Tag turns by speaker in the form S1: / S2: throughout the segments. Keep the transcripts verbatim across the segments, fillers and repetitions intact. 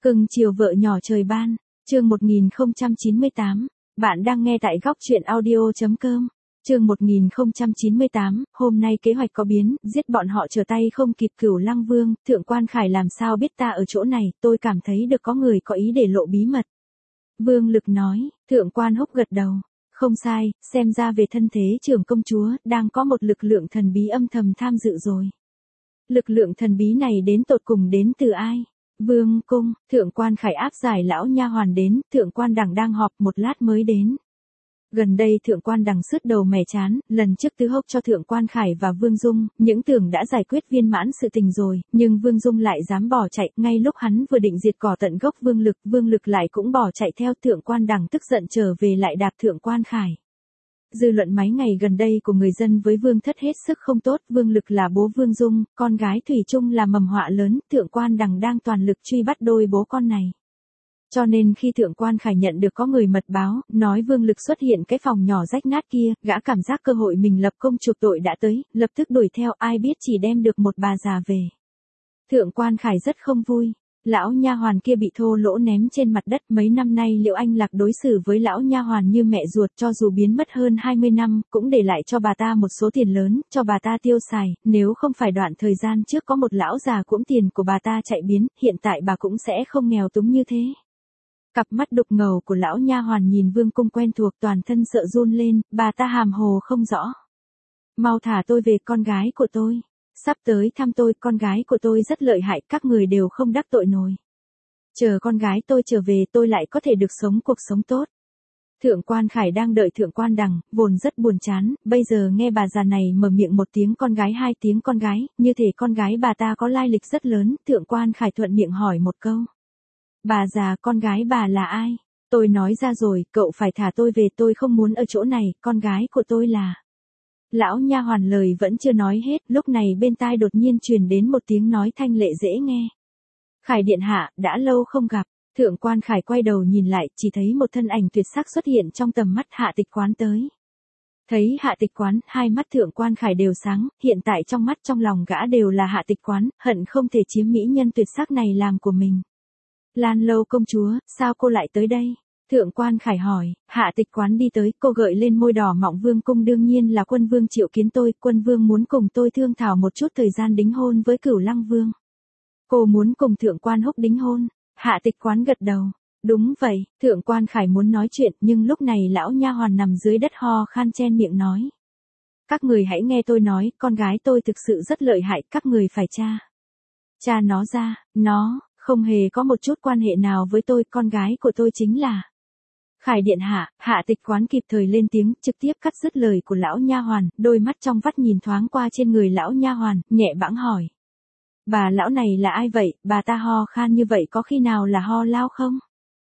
S1: Cưng chiều vợ nhỏ trời ban, chương một nghìn không trăm chín mươi tám, bạn đang nghe tại góc truyện audio.com, chương một nghìn không trăm chín mươi tám, hôm nay kế hoạch có biến, giết bọn họ trở tay không kịp Cửu Lăng Vương, Thượng Quan Khải làm sao biết ta ở chỗ này, tôi cảm thấy được có người có ý để lộ bí mật. Vương Lực nói, Thượng Quan Húc gật đầu, không sai, xem ra về thân thế trưởng công chúa, đang có một lực lượng thần bí âm thầm tham dự rồi. Lực lượng thần bí này đến tột cùng đến từ ai? Vương cung, Thượng Quan Khải áp giải lão nha hoàn đến, Thượng Quan Đằng đang họp một lát mới đến. Gần đây Thượng Quan Đằng sứt đầu mẻ chán, lần trước tứ hốc cho Thượng Quan Khải và Vương Dung, những tưởng đã giải quyết viên mãn sự tình rồi, nhưng Vương Dung lại dám bỏ chạy, ngay lúc hắn vừa định diệt cỏ tận gốc Vương Lực, Vương Lực lại cũng bỏ chạy theo. Thượng Quan Đằng tức giận trở về lại đạp Thượng Quan Khải. Dư luận mấy ngày gần đây của người dân với Vương Thất hết sức không tốt, Vương Lực là bố Vương Dung, con gái Thủy Chung là mầm họa lớn, Thượng Quan Đằng đang toàn lực truy bắt đôi bố con này. Cho nên khi Thượng Quan Khải nhận được có người mật báo, nói Vương Lực xuất hiện cái phòng nhỏ rách nát kia, gã cảm giác cơ hội mình lập công chuộc tội đã tới, lập tức đuổi theo, ai biết chỉ đem được một bà già về. Thượng Quan Khải rất không vui. Lão nha hoàn kia bị thô lỗ ném trên mặt đất, mấy năm nay Liễu Anh Lạc đối xử với lão nha hoàn như mẹ ruột, cho dù biến mất hơn hai mươi năm, cũng để lại cho bà ta một số tiền lớn, cho bà ta tiêu xài, nếu không phải đoạn thời gian trước có một lão già cũng tiền của bà ta chạy biến, hiện tại bà cũng sẽ không nghèo túng như thế. Cặp mắt đục ngầu của lão nha hoàn nhìn Vương cung quen thuộc, toàn thân sợ run lên, bà ta hàm hồ không rõ. Mau thả tôi về, con gái của tôi. Sắp tới thăm tôi, con gái của tôi rất lợi hại, các người đều không đắc tội nổi. Chờ con gái tôi trở về tôi lại có thể được sống cuộc sống tốt. Thượng Quan Khải đang đợi Thượng Quan Đằng, vốn rất buồn chán, bây giờ nghe bà già này mở miệng một tiếng con gái hai tiếng con gái, như thể con gái bà ta có lai lịch rất lớn, Thượng Quan Khải thuận miệng hỏi một câu. Bà già, con gái bà là ai? Tôi nói ra rồi, cậu phải thả tôi về, tôi không muốn ở chỗ này, con gái của tôi là... Lão nha hoàn lời vẫn chưa nói hết, lúc này bên tai đột nhiên truyền đến một tiếng nói thanh lệ dễ nghe. Khải điện hạ, đã lâu không gặp. Thượng Quan Khải quay đầu nhìn lại, chỉ thấy một thân ảnh tuyệt sắc xuất hiện trong tầm mắt. Hạ Tịch Quán tới. Thấy Hạ Tịch Quán, hai mắt Thượng Quan Khải đều sáng, hiện tại trong mắt trong lòng gã đều là Hạ Tịch Quán, hận không thể chiếm mỹ nhân tuyệt sắc này làm của mình. Lan Lâu công chúa, sao cô lại tới đây? Thượng Quan Khải hỏi. Hạ Tịch Quán đi tới, cô gợi lên môi đỏ mọng, Vương cung đương nhiên là Quân Vương triệu kiến tôi, Quân Vương muốn cùng tôi thương thảo một chút thời gian đính hôn với Cửu Lăng Vương. Cô muốn cùng Thượng Quan Húc đính hôn? Hạ Tịch Quán gật đầu. Đúng vậy. Thượng Quan Khải muốn nói chuyện, nhưng lúc này lão nha hoàn nằm dưới đất ho khan chen miệng nói. Các người hãy nghe tôi nói, con gái tôi thực sự rất lợi hại, các người phải tra. Tra nó ra, nó... không hề có một chút quan hệ nào với tôi, con gái của tôi chính là... Khải điện hạ. Hạ Tịch Quán kịp thời lên tiếng, trực tiếp cắt dứt lời của lão nha hoàn, đôi mắt trong vắt nhìn thoáng qua trên người lão nha hoàn, nhẹ bãng hỏi. Bà lão này là ai vậy, bà ta ho khan như vậy có khi nào là ho lao không?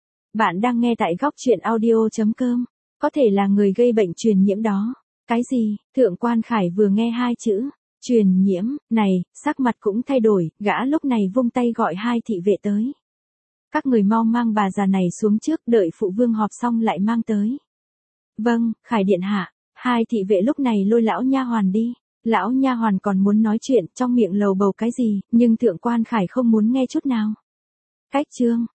S1: Bạn đang nghe tại góc truyện audio.com, có thể là người gây bệnh truyền nhiễm đó. Cái gì? Thượng Quan Khải vừa nghe hai chữ truyền nhiễm này, sắc mặt cũng thay đổi, gã lúc này vung tay gọi hai thị vệ tới. Các người mau mang bà già này xuống trước, đợi phụ vương họp xong lại mang tới. Vâng, Khải điện hạ. Hai thị vệ lúc này lôi lão nha hoàn đi. Lão nha hoàn còn muốn nói chuyện, trong miệng lầu bầu cái gì, nhưng Thượng Quan Khải không muốn nghe chút nào. Cách chương,